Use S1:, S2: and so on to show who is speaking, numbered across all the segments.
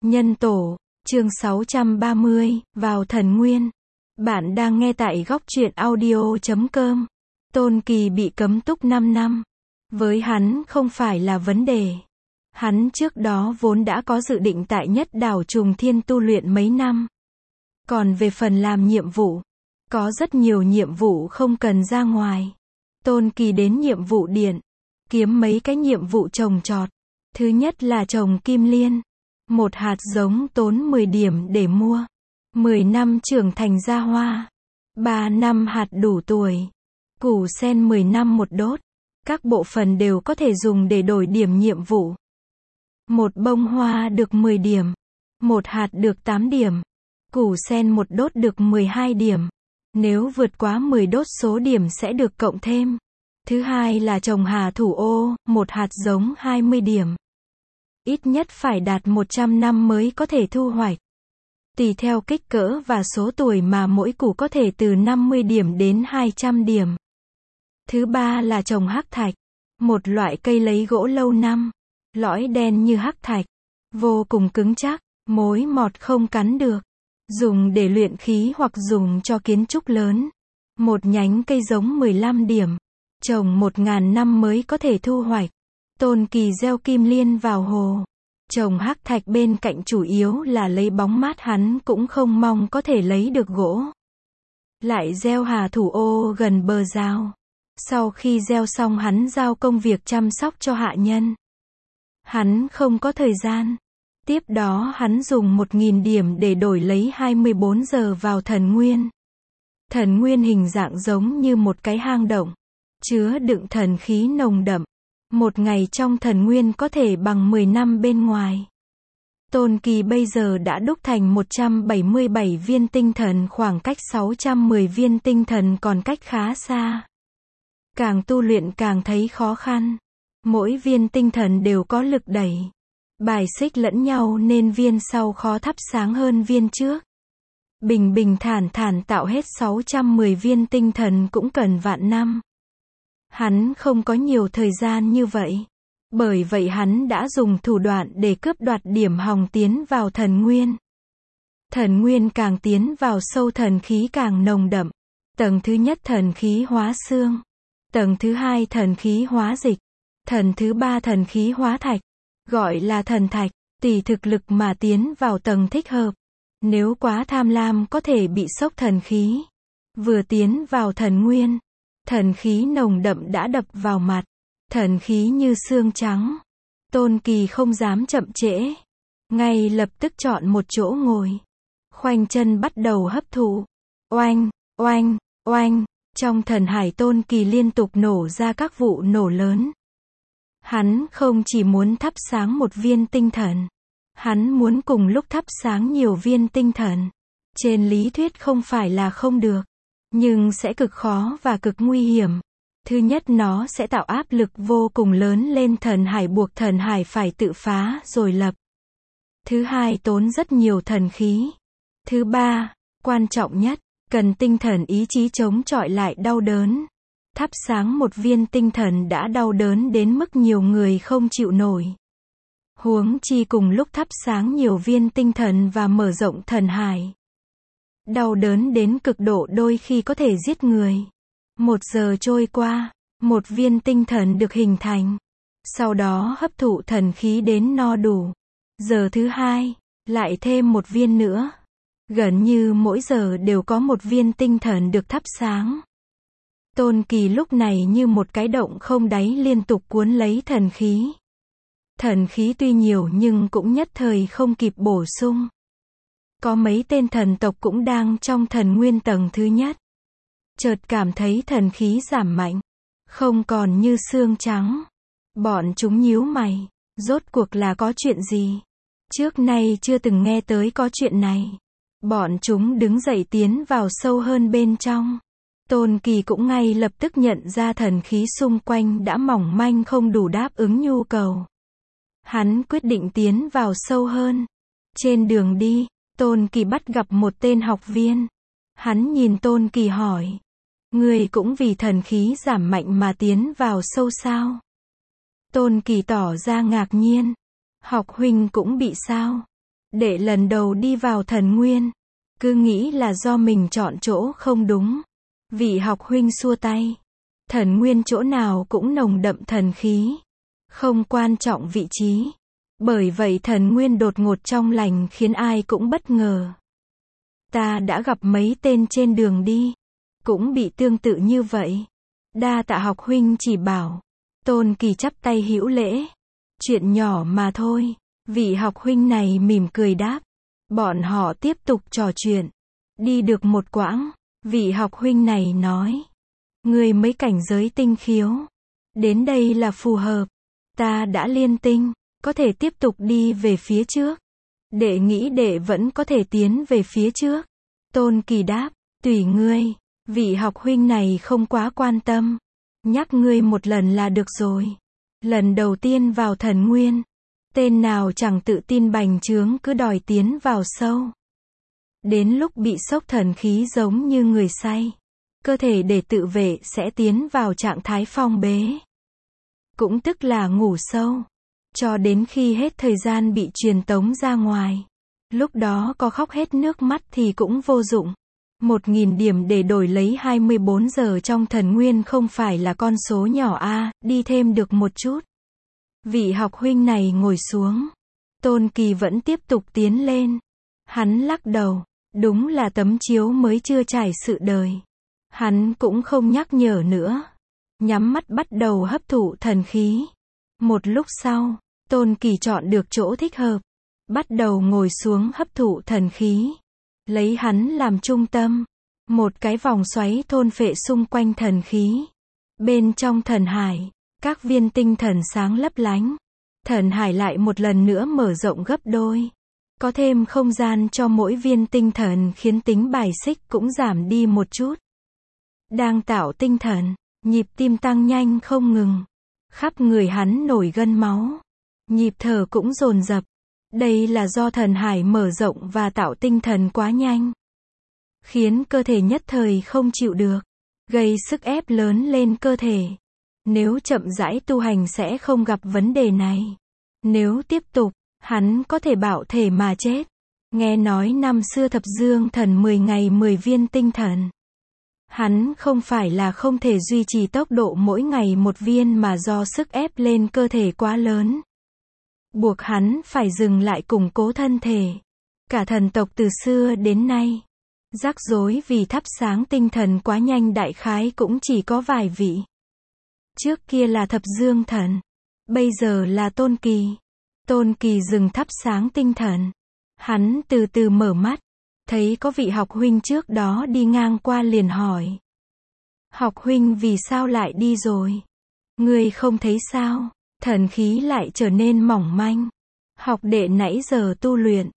S1: Nhân tổ, chương 630, vào thần nguyên. Bạn đang nghe tại góc truyện audio.com. Tôn Kỳ bị cấm túc 5 năm. Với hắn không phải là vấn đề. Hắn trước đó vốn đã có dự định tại Nhất Đảo Trùng Thiên tu luyện mấy năm. Còn về phần làm nhiệm vụ, có rất nhiều nhiệm vụ không cần ra ngoài. Tôn Kỳ đến nhiệm vụ điện, kiếm mấy cái nhiệm vụ trồng trọt. Thứ nhất là trồng kim liên. Một hạt giống tốn 10 điểm để mua. 10 năm trưởng thành ra hoa. 3 năm hạt đủ tuổi. Củ sen 10 năm một đốt. Các bộ phận đều có thể dùng để đổi điểm nhiệm vụ. Một bông hoa được 10 điểm. Một hạt được 8 điểm. Củ sen một đốt được 12 điểm. Nếu vượt quá 10 đốt số điểm sẽ được cộng thêm. Thứ hai là trồng hà thủ ô, một hạt giống 20 điểm. Ít nhất phải đạt 100 năm mới có thể thu hoạch. Tùy theo kích cỡ và số tuổi mà mỗi củ có thể từ 50 điểm đến 200 điểm. Thứ ba là trồng hắc thạch. Một loại cây lấy gỗ lâu năm. Lõi đen như hắc thạch. Vô cùng cứng chắc, mối mọt không cắn được. Dùng để luyện khí hoặc dùng cho kiến trúc lớn. Một nhánh cây giống 15 điểm. Trồng 1000 năm mới có thể thu hoạch. Tôn Kỳ gieo kim liên vào hồ. Trồng hắc thạch bên cạnh chủ yếu là lấy bóng mát, hắn cũng không mong có thể lấy được gỗ. Lại gieo hà thủ ô gần bờ rào. Sau khi gieo xong hắn giao công việc chăm sóc cho hạ nhân. Hắn không có thời gian. Tiếp đó hắn dùng 1000 điểm để đổi lấy 24 giờ vào thần nguyên. Thần nguyên hình dạng giống như một cái hang động. Chứa đựng thần khí nồng đậm. Một ngày trong thần nguyên có thể bằng 10 năm bên ngoài. Tôn Kỳ bây giờ đã đúc thành 177 viên tinh thần, khoảng cách 610 viên tinh thần còn cách khá xa. Càng tu luyện càng thấy khó khăn. Mỗi viên tinh thần đều có lực đẩy. Bài xích lẫn nhau nên viên sau khó thắp sáng hơn viên trước. Bình bình thản thản tạo hết 610 viên tinh thần cũng cần vạn năm. Hắn không có nhiều thời gian như vậy. Bởi vậy hắn đã dùng thủ đoạn để cướp đoạt điểm hòng tiến vào thần nguyên. Thần nguyên càng tiến vào sâu thần khí càng nồng đậm. Tầng thứ nhất thần khí hóa xương. Tầng thứ hai thần khí hóa dịch. Tầng thứ ba thần khí hóa thạch. Gọi là thần thạch, tùy thực lực mà tiến vào tầng thích hợp. Nếu quá tham lam có thể bị sốc thần khí. Vừa tiến vào thần nguyên. Thần khí nồng đậm đã đập vào mặt. Thần khí như xương trắng. Tôn Kỳ không dám chậm trễ. Ngay lập tức chọn một chỗ ngồi. Khoanh chân bắt đầu hấp thụ. Oanh, oanh, oanh. Trong thần hải Tôn Kỳ liên tục nổ ra các vụ nổ lớn. Hắn không chỉ muốn thắp sáng một viên tinh thần. Hắn muốn cùng lúc thắp sáng nhiều viên tinh thần. Trên lý thuyết không phải là không được. Nhưng sẽ cực khó và cực nguy hiểm. Thứ nhất, nó sẽ tạo áp lực vô cùng lớn lên thần hải, buộc thần hải phải tự phá rồi lập. Thứ hai, tốn rất nhiều thần khí. Thứ ba, quan trọng nhất, cần tinh thần ý chí chống chọi lại đau đớn. Thắp sáng một viên tinh thần đã đau đớn đến mức nhiều người không chịu nổi. Huống chi cùng lúc thắp sáng nhiều viên tinh thần và mở rộng thần hải. Đau đớn đến cực độ đôi khi có thể giết người. 1 giờ trôi qua, một viên tinh thần được hình thành. Sau đó hấp thụ thần khí đến no đủ. Giờ thứ hai, lại thêm một viên nữa. Gần như mỗi giờ đều có một viên tinh thần được thắp sáng. Tôn Kỳ lúc này như một cái động không đáy liên tục cuốn lấy thần khí. Thần khí tuy nhiều nhưng cũng nhất thời không kịp bổ sung. Có mấy tên thần tộc cũng đang trong thần nguyên tầng thứ nhất. Chợt cảm thấy thần khí giảm mạnh. Không còn như xương trắng. Bọn chúng nhíu mày. Rốt cuộc là có chuyện gì? Trước nay chưa từng nghe tới có chuyện này. Bọn chúng đứng dậy tiến vào sâu hơn bên trong. Tôn Kỳ cũng ngay lập tức nhận ra thần khí xung quanh đã mỏng manh không đủ đáp ứng nhu cầu. Hắn quyết định tiến vào sâu hơn. Trên đường đi, Tôn Kỳ bắt gặp một tên học viên. Hắn nhìn Tôn Kỳ hỏi. Ngươi cũng vì thần khí giảm mạnh mà tiến vào sâu sao? Tôn Kỳ tỏ ra ngạc nhiên. Học huynh cũng bị sao? Đệ lần đầu đi vào thần nguyên, cứ nghĩ là do mình chọn chỗ không đúng. Vị học huynh xua tay. Thần nguyên chỗ nào cũng nồng đậm thần khí. Không quan trọng vị trí. Bởi vậy thần nguyên đột ngột trong lành khiến ai cũng bất ngờ. Ta đã gặp mấy tên trên đường đi. Cũng bị tương tự như vậy. Đa tạ học huynh chỉ bảo. Tôn Kỳ chắp tay hữu lễ. Chuyện nhỏ mà thôi. Vị học huynh này mỉm cười đáp. Bọn họ tiếp tục trò chuyện. Đi được một quãng, vị học huynh này nói. Ngươi mấy cảnh giới tinh khiếu. Đến đây là phù hợp. Ta đã liên tinh, có thể tiếp tục đi về phía trước. Đệ nghĩ đệ vẫn có thể tiến về phía trước. Tôn Kỳ đáp, tùy ngươi. Vị học huynh này không quá quan tâm. Nhắc ngươi một lần là được rồi. Lần đầu tiên vào thần nguyên. Tên nào chẳng tự tin bành trướng cứ đòi tiến vào sâu. Đến lúc bị sốc thần khí giống như người say. Cơ thể để tự vệ sẽ tiến vào trạng thái phong bế. Cũng tức là ngủ sâu. Cho đến khi hết thời gian bị truyền tống ra ngoài. Lúc đó có khóc hết nước mắt thì cũng vô dụng. 1.000 điểm để đổi lấy 24 giờ trong thần nguyên không phải là con số nhỏ a, đi thêm được một chút. Vị học huynh này ngồi xuống. Tôn Kỳ vẫn tiếp tục tiến lên. Hắn lắc đầu. Đúng là tấm chiếu mới chưa trải sự đời. Hắn cũng không nhắc nhở nữa. Nhắm mắt bắt đầu hấp thụ thần khí. Một lúc sau, Tôn Kỳ chọn được chỗ thích hợp. Bắt đầu ngồi xuống hấp thụ thần khí. Lấy hắn làm trung tâm. Một cái vòng xoáy thôn phệ xung quanh thần khí. Bên trong thần hải, các viên tinh thần sáng lấp lánh. Thần hải lại một lần nữa mở rộng gấp đôi. Có thêm không gian cho mỗi viên tinh thần khiến tính bài xích cũng giảm đi một chút. Đang tạo tinh thần, nhịp tim tăng nhanh không ngừng. Khắp người hắn nổi gân máu. Nhịp thở cũng dồn dập. Đây là do thần hải mở rộng và tạo tinh thần quá nhanh. Khiến cơ thể nhất thời không chịu được. Gây sức ép lớn lên cơ thể. Nếu chậm rãi tu hành sẽ không gặp vấn đề này. Nếu tiếp tục, hắn có thể bạo thể mà chết. Nghe nói năm xưa Thập Dương Thần 10 ngày 10 viên tinh thần. Hắn không phải là không thể duy trì tốc độ mỗi ngày một viên mà do sức ép lên cơ thể quá lớn. Buộc hắn phải dừng lại củng cố thân thể. Cả thần tộc từ xưa đến nay. Rắc rối vì thắp sáng tinh thần quá nhanh đại khái cũng chỉ có vài vị. Trước kia là Thập Dương Thần. Bây giờ là Tôn Kỳ. Tôn Kỳ dừng thắp sáng tinh thần. Hắn từ từ mở mắt. Thấy có vị học huynh trước đó đi ngang qua liền hỏi. Học huynh vì sao lại đi rồi? Ngươi không thấy sao? Thần khí lại trở nên mỏng manh. Học đệ nãy giờ tu luyện.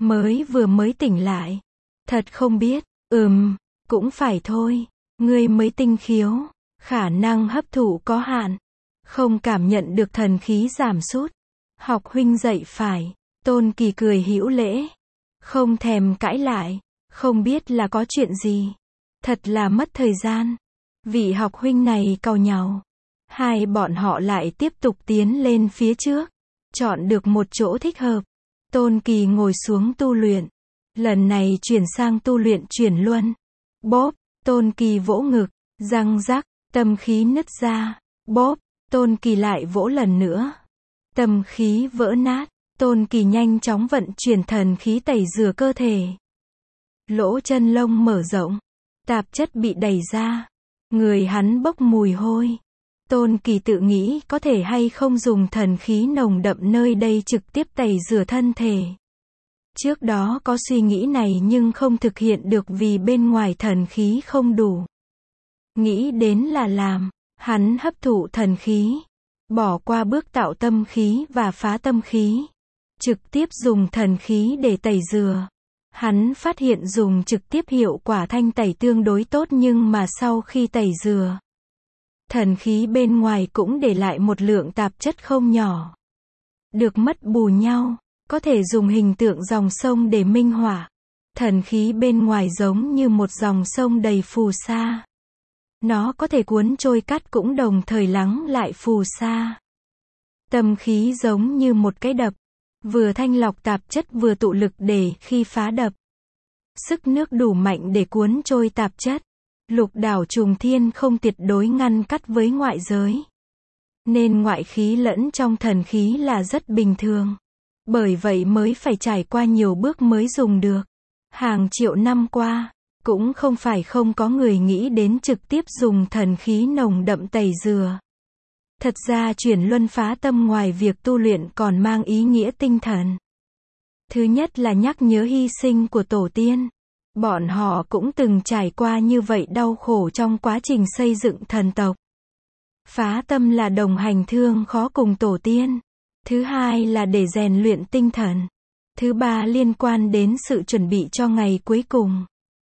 S1: Mới tỉnh lại. Thật không biết. Cũng phải thôi. Ngươi mới tinh khiếu. Khả năng hấp thụ có hạn. Không cảm nhận được thần khí giảm sút. Học huynh dạy phải. Tôn Kỳ cười hữu lễ. Không thèm cãi lại. Không biết là có chuyện gì. Thật là mất thời gian. Vị học huynh này cau nhàu. Hai bọn họ lại tiếp tục tiến lên phía trước. Chọn được một chỗ thích hợp. Tôn Kỳ ngồi xuống tu luyện. Lần này chuyển sang tu luyện chuyển luân. Bóp. Tôn Kỳ vỗ ngực. Răng rắc. Tâm khí nứt ra. Bóp. Tôn Kỳ lại vỗ lần nữa. Tâm khí vỡ nát. Tôn Kỳ nhanh chóng vận chuyển thần khí tẩy rửa cơ thể. Lỗ chân lông mở rộng. Tạp chất bị đẩy ra. Người hắn bốc mùi hôi. Tôn Kỳ tự nghĩ có thể hay không dùng thần khí nồng đậm nơi đây trực tiếp tẩy rửa thân thể. Trước đó có suy nghĩ này nhưng không thực hiện được vì bên ngoài thần khí không đủ. Nghĩ đến là làm. Hắn hấp thụ thần khí. Bỏ qua bước tạo tâm khí và phá tâm khí. Trực tiếp dùng thần khí để tẩy rửa. Hắn phát hiện dùng trực tiếp hiệu quả thanh tẩy tương đối tốt nhưng mà sau khi tẩy rửa. Thần khí bên ngoài cũng để lại một lượng tạp chất không nhỏ. Được mất bù nhau. Có thể dùng hình tượng dòng sông để minh họa. Thần khí bên ngoài giống như một dòng sông đầy phù sa. Nó có thể cuốn trôi cát cũng đồng thời lắng lại phù sa. Tâm khí giống như một cái đập. Vừa thanh lọc tạp chất vừa tụ lực để khi phá đập. Sức nước đủ mạnh để cuốn trôi tạp chất. Lục đảo trùng thiên không tuyệt đối ngăn cắt với ngoại giới. Nên ngoại khí lẫn trong thần khí là rất bình thường. Bởi vậy mới phải trải qua nhiều bước mới dùng được. Hàng triệu năm qua, cũng không phải không có người nghĩ đến trực tiếp dùng thần khí nồng đậm tẩy rửa. Thật ra chuyển luân phá tâm ngoài việc tu luyện còn mang ý nghĩa tinh thần. Thứ nhất là nhắc nhớ hy sinh của tổ tiên. Bọn họ cũng từng trải qua như vậy đau khổ trong quá trình xây dựng thần tộc. Phá tâm là đồng hành thương khó cùng tổ tiên. Thứ hai là để rèn luyện tinh thần. Thứ ba liên quan đến sự chuẩn bị cho ngày cuối cùng.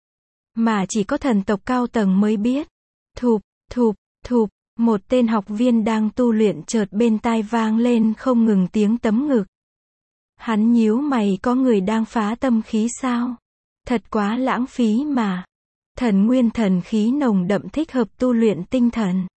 S1: Mà chỉ có thần tộc cao tầng mới biết. Thụp, thụp, thụp, một tên học viên đang tu luyện chợt bên tai vang lên không ngừng tiếng tấm ngực. Hắn nhíu mày, có người đang phá tâm khí sao? Thật quá lãng phí mà. Thần nguyên thần khí nồng đậm thích hợp tu luyện tinh thần.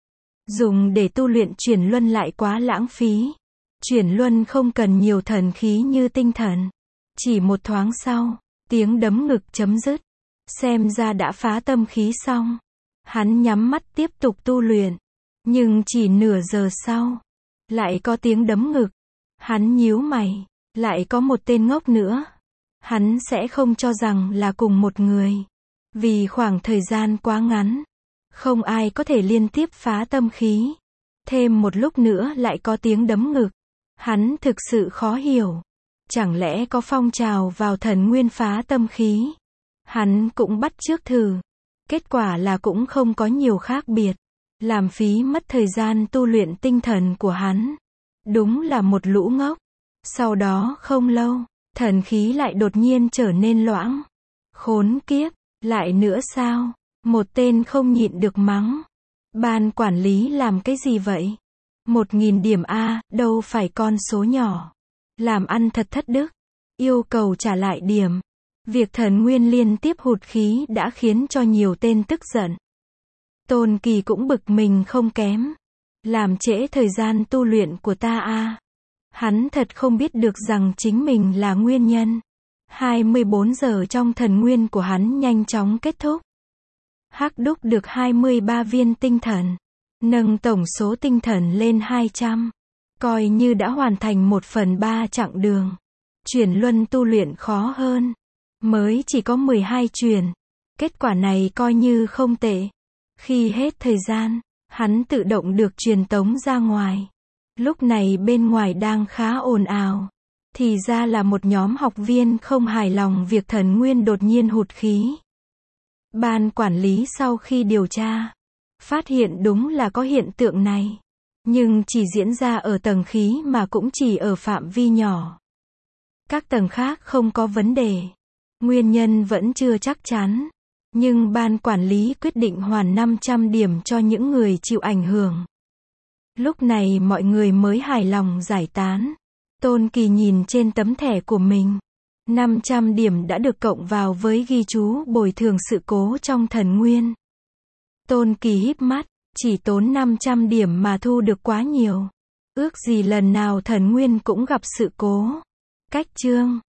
S1: Dùng để tu luyện chuyển luân lại quá lãng phí. Chuyển luân không cần nhiều thần khí như tinh thần. Chỉ một thoáng sau, tiếng đấm ngực chấm dứt. Xem ra đã phá tâm khí xong. Hắn nhắm mắt tiếp tục tu luyện. Nhưng chỉ nửa giờ sau, lại có tiếng đấm ngực. Hắn nhíu mày, lại có một tên ngốc nữa. Hắn sẽ không cho rằng là cùng một người. Vì khoảng thời gian quá ngắn, không ai có thể liên tiếp phá tâm khí. Thêm một lúc nữa lại có tiếng đấm ngực. Hắn thực sự khó hiểu. Chẳng lẽ có phong trào vào thần nguyên phá tâm khí? Hắn cũng bắt chước thử. Kết quả là cũng không có nhiều khác biệt. Làm phí mất thời gian tu luyện tinh thần của hắn. Đúng là một lũ ngốc. Sau đó không lâu, thần khí lại đột nhiên trở nên loãng. Khốn kiếp, lại nữa sao? Một tên không nhịn được mắng. Ban quản lý làm cái gì vậy? 1000 điểm A, đâu phải con số nhỏ. Làm ăn thật thất đức. Yêu cầu trả lại điểm. Việc thần nguyên liên tiếp hụt khí đã khiến cho nhiều tên tức giận. Tôn Kỳ cũng bực mình không kém. Làm trễ thời gian tu luyện của ta a. Hắn thật không biết được rằng chính mình là nguyên nhân. 24 giờ trong thần nguyên của hắn nhanh chóng kết thúc. Hắc đúc được 23 viên tinh thần. Nâng tổng số tinh thần lên 200. Coi như đã hoàn thành 1/3 chặng đường. Chuyển luân tu luyện khó hơn. Mới chỉ có 12 chuyển. Kết quả này coi như không tệ. Khi hết thời gian, hắn tự động được truyền tống ra ngoài. Lúc này bên ngoài đang khá ồn ào. Thì ra là một nhóm học viên không hài lòng việc thần nguyên đột nhiên hụt khí. Ban quản lý sau khi điều tra, phát hiện đúng là có hiện tượng này. Nhưng chỉ diễn ra ở tầng khí mà cũng chỉ ở phạm vi nhỏ. Các tầng khác không có vấn đề. Nguyên nhân vẫn chưa chắc chắn. Nhưng ban quản lý quyết định hoàn 500 điểm cho những người chịu ảnh hưởng. Lúc này mọi người mới hài lòng giải tán. Tôn Kỳ nhìn trên tấm thẻ của mình. 500 điểm đã được cộng vào với ghi chú bồi thường sự cố trong thần nguyên. Tôn Kỳ híp mắt, chỉ tốn 500 điểm mà thu được quá nhiều. Ước gì lần nào thần nguyên cũng gặp sự cố. Cách chương